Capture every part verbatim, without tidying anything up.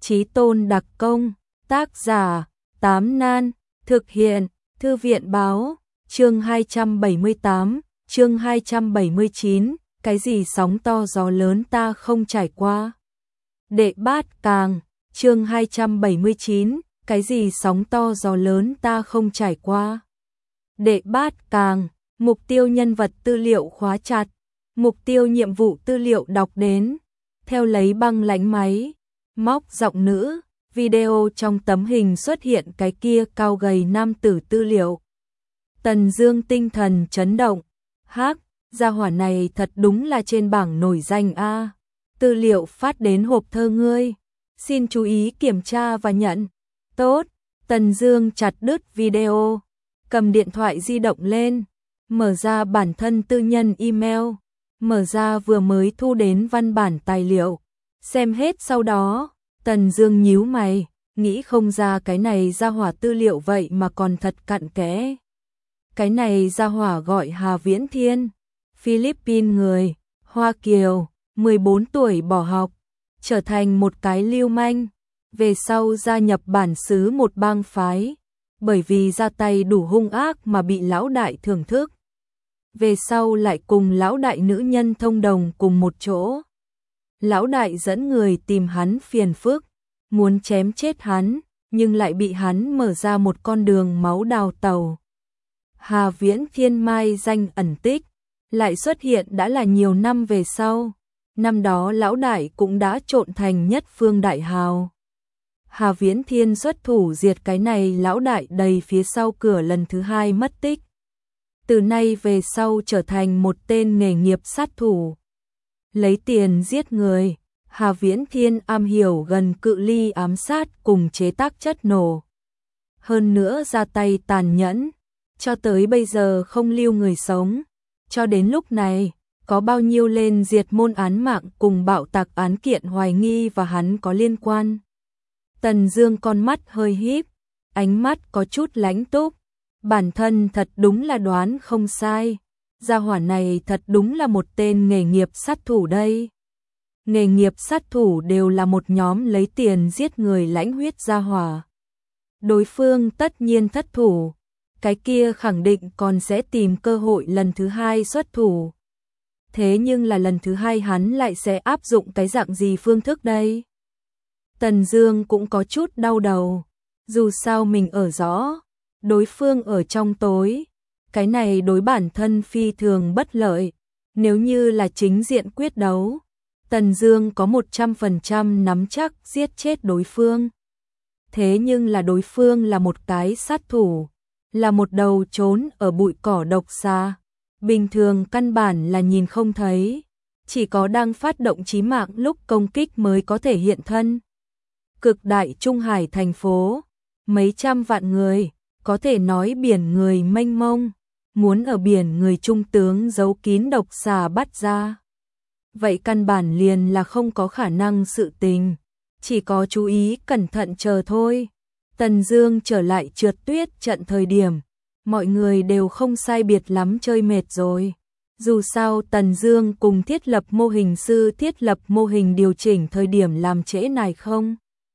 Chí Tôn đặc công, tác giả, Tám Nan, thực hiện, Thư viện báo, chương hai trăm bảy mươi tám, chương hai trăm bảy mươi chín, cái gì sóng to gió lớn ta không trải qua. Đệ bát càng, chương hai trăm bảy mươi chín, cái gì sóng to gió lớn ta không trải qua. Đệ bát càng, mục tiêu nhân vật tư liệu khóa chặt, mục tiêu nhiệm vụ tư liệu đọc đến, theo lấy băng lãnh máy, móc giọng nữ, video trong tấm hình xuất hiện cái kia cao gầy nam tử tư liệu. Tần Dương tinh thần chấn động, hắc, gia hỏa này thật đúng là trên bảng nổi danh a. Tư liệu phát đến hộp thơ ngươi, xin chú ý kiểm tra và nhận. Tốt, Tần Dương chặt đứt video, cầm điện thoại di động lên, mở ra bản thân tư nhân email, mở ra vừa mới thu đến văn bản tài liệu, xem hết sau đó, Tần Dương nhíu mày, nghĩ không ra cái này gia hỏa tư liệu vậy mà còn thật cặn kẽ. Cái này gia hỏa gọi Hà Viễn Thiên, Philippines người, Hoa Kiều, mười bốn tuổi bỏ học, trở thành một cái lưu manh, về sau gia nhập bản xứ một bang phái, bởi vì ra tay đủ hung ác mà bị lão đại thưởng thức. Về sau lại cùng lão đại nữ nhân thông đồng cùng một chỗ. Lão đại dẫn người tìm hắn phiền phức, muốn chém chết hắn, nhưng lại bị hắn mở ra một con đường máu đào tẩu. Hà Viễn Thiên mai danh ẩn tích, lại xuất hiện đã là nhiều năm về sau. Năm đó lão đại cũng đã trộn thành nhất phương đại hào. Hà Viễn Thiên xuất thủ diệt cái này lão đại đầy phía sau cửa lần thứ hai mất tích. Từ nay về sau trở thành một tên nghề nghiệp sát thủ. Lấy tiền giết người, Hà Viễn Thiên am hiểu gần cự ly ám sát cùng chế tác chất nổ. Hơn nữa ra tay tàn nhẫn, cho tới bây giờ không lưu người sống. Cho đến lúc này, có bao nhiêu lên diệt môn án mạng cùng bạo tạc án kiện hoài nghi và hắn có liên quan. Tần Dương con mắt hơi híp, ánh mắt có chút lãnh túc. Bản thân thật đúng là đoán không sai. Gia hỏa này thật đúng là một tên nghề nghiệp sát thủ đây. Nghề nghiệp sát thủ đều là một nhóm lấy tiền giết người lãnh huyết gia hỏa. Đối phương tất nhiên thất thủ, cái kia khẳng định còn sẽ tìm cơ hội lần thứ hai xuất thủ. Thế nhưng là lần thứ hai hắn lại sẽ áp dụng cái dạng gì phương thức đây? Tần Dương cũng có chút đau đầu, dù sao mình ở rõ, đối phương ở trong tối, cái này đối bản thân phi thường bất lợi. Nếu như là chính diện quyết đấu, Tần Dương có một trăm phần trăm nắm chắc giết chết đối phương. Thế nhưng là đối phương là một cái sát thủ, là một đầu trốn ở bụi cỏ độc xà, bình thường căn bản là nhìn không thấy, chỉ có đang phát động chí mạng lúc công kích mới có thể hiện thân. Cực đại Trung Hải thành phố, mấy trăm vạn người, có thể nói biển người mênh mông, muốn ở biển người trung tướng giấu kín độc xà bắt ra. Vậy căn bản liền là không có khả năng sự tình, chỉ có chú ý cẩn thận chờ thôi. Tần Dương trở lại trượt tuyết trận thời điểm, mọi người đều không sai biệt lắm chơi mệt rồi. Dù sao Tần Dương cùng thiết lập mô hình sư thiết lập mô hình điều chỉnh thời điểm làm trễ này không.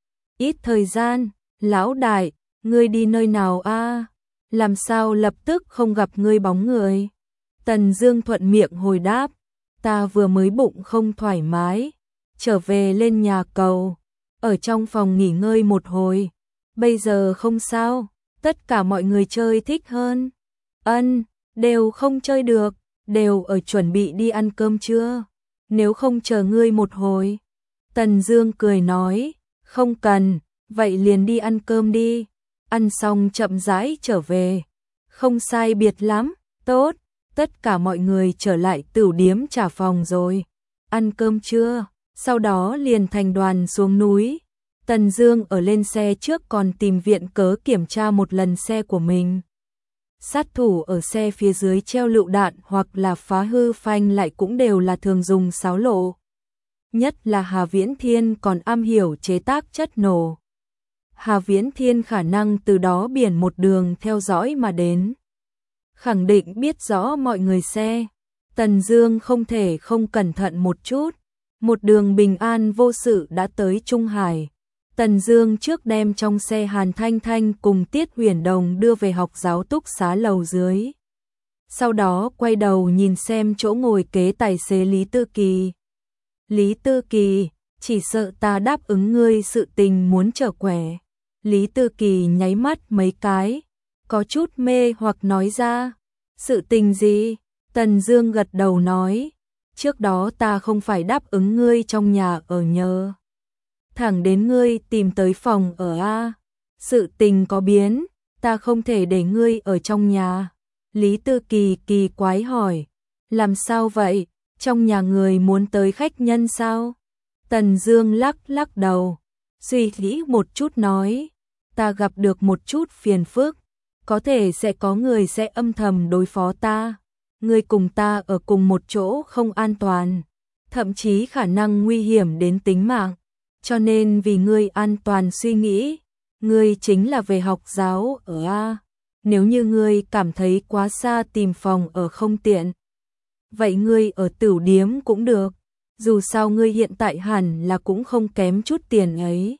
Ít thời gian, lão đại, ngươi đi nơi nào a? Làm sao lập tức không gặp ngươi bóng người? Tần Dương thuận miệng hồi đáp, ta vừa mới bụng không thoải mái, trở về lên nhà cầu, ở trong phòng nghỉ ngơi một hồi. Bây giờ không sao, tất cả mọi người chơi thích hơn. Ân, đều không chơi được, đều ở chuẩn bị đi ăn cơm chưa? Nếu không chờ ngươi một hồi. Tần Dương cười nói, không cần, vậy liền đi ăn cơm đi. Ăn xong chậm rãi trở về. Không sai biệt lắm, tốt, tất cả mọi người trở lại tửu điếm trả phòng rồi. Ăn cơm chưa? Sau đó liền thành đoàn xuống núi. Tần Dương ở lên xe trước còn tìm viện cớ kiểm tra một lần xe của mình. Sát thủ ở xe phía dưới treo lựu đạn hoặc là phá hư phanh lại cũng đều là thường dùng xáo lộ. Nhất là Hà Viễn Thiên còn am hiểu chế tác chất nổ. Hà Viễn Thiên khả năng từ đó biển một đường theo dõi mà đến. Khẳng định biết rõ mọi người xe. Tần Dương không thể không cẩn thận một chút. Một đường bình an vô sự đã tới Trung Hải. Tần Dương trước đem trong xe Hàn Thanh Thanh cùng Tiết Huyền Đồng đưa về học giáo túc xá lầu dưới. Sau đó quay đầu nhìn xem chỗ ngồi kế tài xế Lý Tư Kỳ. Lý Tư Kỳ, chỉ sợ ta đáp ứng ngươi sự tình muốn trở quẻ. Lý Tư Kỳ nháy mắt mấy cái, có chút mê hoặc nói ra. Sự tình gì? Tần Dương gật đầu nói. Trước đó ta không phải đáp ứng ngươi trong nhà ở nhờ. Thẳng đến ngươi tìm tới phòng ở A. Sự tình có biến, ta không thể để ngươi ở trong nhà. Lý Tư Kỳ kỳ quái hỏi. Làm sao vậy? Trong nhà người muốn tới khách nhân sao? Tần Dương lắc lắc đầu, suy nghĩ một chút nói. Ta gặp được một chút phiền phức, có thể sẽ có người sẽ âm thầm đối phó ta. Ngươi cùng ta ở cùng một chỗ không an toàn, thậm chí khả năng nguy hiểm đến tính mạng. Cho nên vì ngươi an toàn suy nghĩ, ngươi chính là về học giáo ở A. Nếu như ngươi cảm thấy quá xa tìm phòng ở không tiện, vậy ngươi ở tửu điếm cũng được. Dù sao ngươi hiện tại hẳn là cũng không kém chút tiền ấy.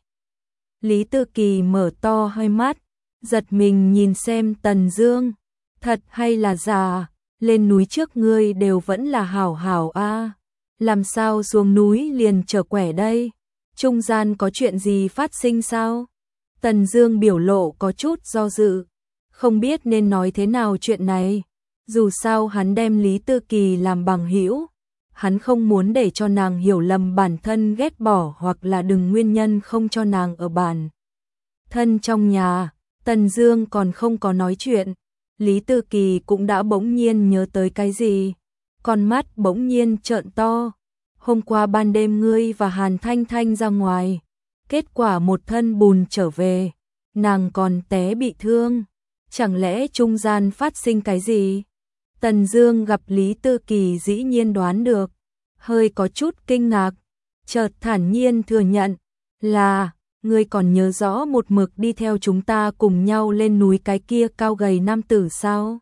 Lý Tư Kỳ mở to hai mắt, giật mình nhìn xem Tần Dương. Thật hay là giả? Lên núi trước ngươi đều vẫn là hảo hảo a, làm sao xuống núi liền trở quẻ đây? Trung gian có chuyện gì phát sinh sao? Tần Dương biểu lộ có chút do dự, không biết nên nói thế nào chuyện này. Dù sao hắn đem Lý Tư Kỳ làm bằng hữu, hắn không muốn để cho nàng hiểu lầm bản thân ghét bỏ hoặc là đừng nguyên nhân không cho nàng ở bản thân trong nhà. Tần Dương còn không có nói chuyện, Lý Tư Kỳ cũng đã bỗng nhiên nhớ tới cái gì, con mắt bỗng nhiên trợn to. Hôm qua ban đêm ngươi và Hàn Thanh Thanh ra ngoài, kết quả một thân bùn trở về, nàng còn té bị thương, chẳng lẽ trung gian phát sinh cái gì? Tần Dương gặp Lý Tư Kỳ dĩ nhiên đoán được, hơi có chút kinh ngạc, chợt thản nhiên thừa nhận, là, ngươi còn nhớ rõ một mực đi theo chúng ta cùng nhau lên núi cái kia cao gầy nam tử sao?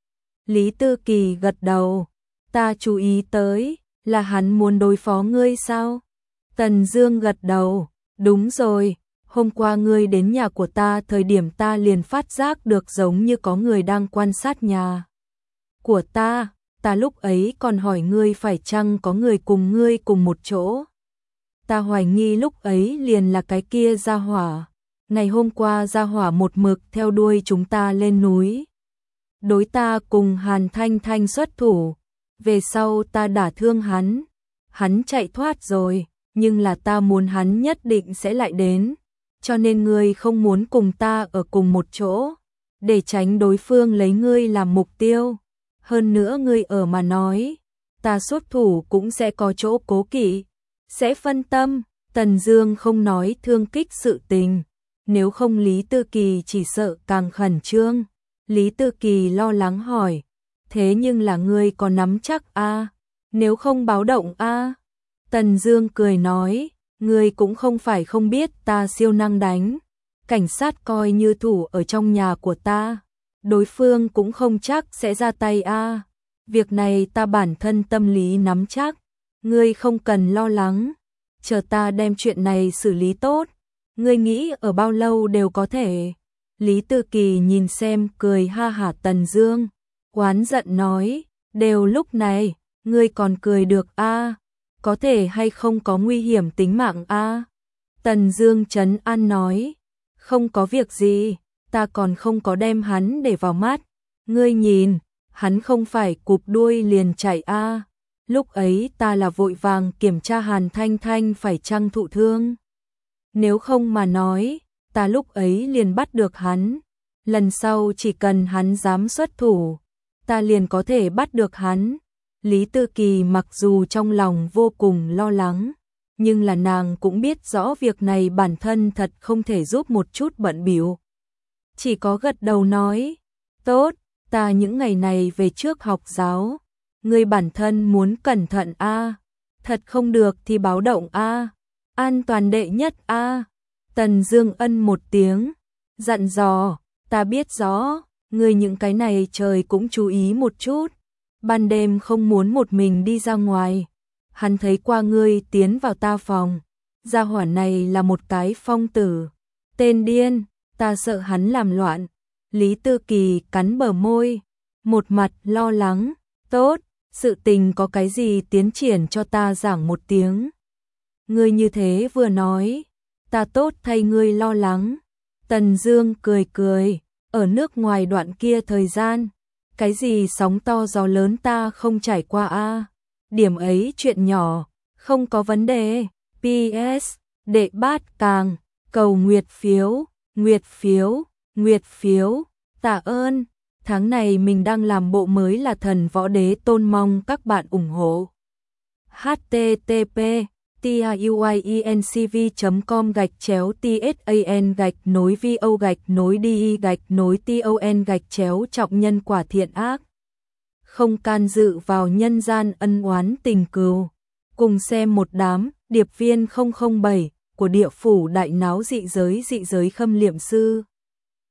Lý Tư Kỳ gật đầu, ta chú ý tới, là hắn muốn đối phó ngươi sao? Tần Dương gật đầu, đúng rồi, hôm qua ngươi đến nhà của ta thời điểm ta liền phát giác được giống như có người đang quan sát nhà của ta, ta lúc ấy còn hỏi ngươi phải chăng có người cùng ngươi cùng một chỗ. Ta hoài nghi lúc ấy liền là cái kia gia hỏa, ngày hôm qua gia hỏa một mực theo đuôi chúng ta lên núi. Đối ta cùng Hàn Thanh Thanh xuất thủ, về sau ta đả thương hắn, hắn chạy thoát rồi, nhưng là ta muốn hắn nhất định sẽ lại đến, cho nên ngươi không muốn cùng ta ở cùng một chỗ, để tránh đối phương lấy ngươi làm mục tiêu. Hơn nữa ngươi ở mà nói, ta xuất thủ cũng sẽ có chỗ cố kỵ, sẽ phân tâm. Tần Dương không nói thương kích sự tình, nếu không Lý Tư Kỳ chỉ sợ càng khẩn trương. Lý Tư Kỳ lo lắng hỏi, thế nhưng là ngươi có nắm chắc a? À? Nếu không báo động a? À? Tần Dương cười nói, ngươi cũng không phải không biết ta siêu năng đánh, cảnh sát coi như thủ ở trong nhà của ta, đối phương cũng không chắc sẽ ra tay a. À. Việc này ta bản thân tâm lý nắm chắc, ngươi không cần lo lắng, chờ ta đem chuyện này xử lý tốt, ngươi nghĩ ở bao lâu đều có thể. Lý Tư Kỳ nhìn xem cười ha hả Tần Dương, oán giận nói, đều lúc này, ngươi còn cười được a? À? Có thể hay không có nguy hiểm tính mạng a? À? Tần Dương trấn an nói, không có việc gì, ta còn không có đem hắn để vào mắt, ngươi nhìn, hắn không phải cụp đuôi liền chạy a. À? Lúc ấy ta là vội vàng kiểm tra Hàn Thanh Thanh phải chăng thụ thương. Nếu không mà nói, ta lúc ấy liền bắt được hắn. Lần sau chỉ cần hắn dám xuất thủ, ta liền có thể bắt được hắn. Lý Tư Kỳ mặc dù trong lòng vô cùng lo lắng, nhưng là nàng cũng biết rõ việc này bản thân thật không thể giúp một chút bận bịu. Chỉ có gật đầu nói, tốt, ta những ngày này về trước học giáo. Ngươi bản thân muốn cẩn thận a, à? Thật không được thì báo động a, à? An toàn đệ nhất a. À? Tần Dương ân một tiếng, dặn dò, ta biết rõ, ngươi những cái này trời cũng chú ý một chút, ban đêm không muốn một mình đi ra ngoài. Hắn thấy qua ngươi tiến vào ta phòng, gia hỏa này là một cái phong tử, tên điên, ta sợ hắn làm loạn. Lý Tư Kỳ cắn bờ môi, một mặt lo lắng, tốt, sự tình có cái gì tiến triển cho ta giảng một tiếng. Ngươi như thế vừa nói, ta tốt thay ngươi lo lắng. Tần Dương cười cười, ở nước ngoài đoạn kia thời gian, cái gì sóng to gió lớn ta không trải qua a. Điểm ấy chuyện nhỏ, không có vấn đề. pê ét, đệ bát càng, cầu nguyệt phiếu, nguyệt phiếu, nguyệt phiếu, tạ ơn. Tháng này mình đang làm bộ mới là Thần Võ Đế Tôn, mong các bạn ủng hộ. h t t p tiuiencv chấm com gạch chéo tsan gạch nối vo gạch nối đi gạch nối ton gạch chéo trọng nhân quả thiện ác. Không can dự vào nhân gian ân oán tình cừu. Cùng xem một đám điệp viên không không bảy của địa phủ đại náo dị giới dị giới khâm liệm sư.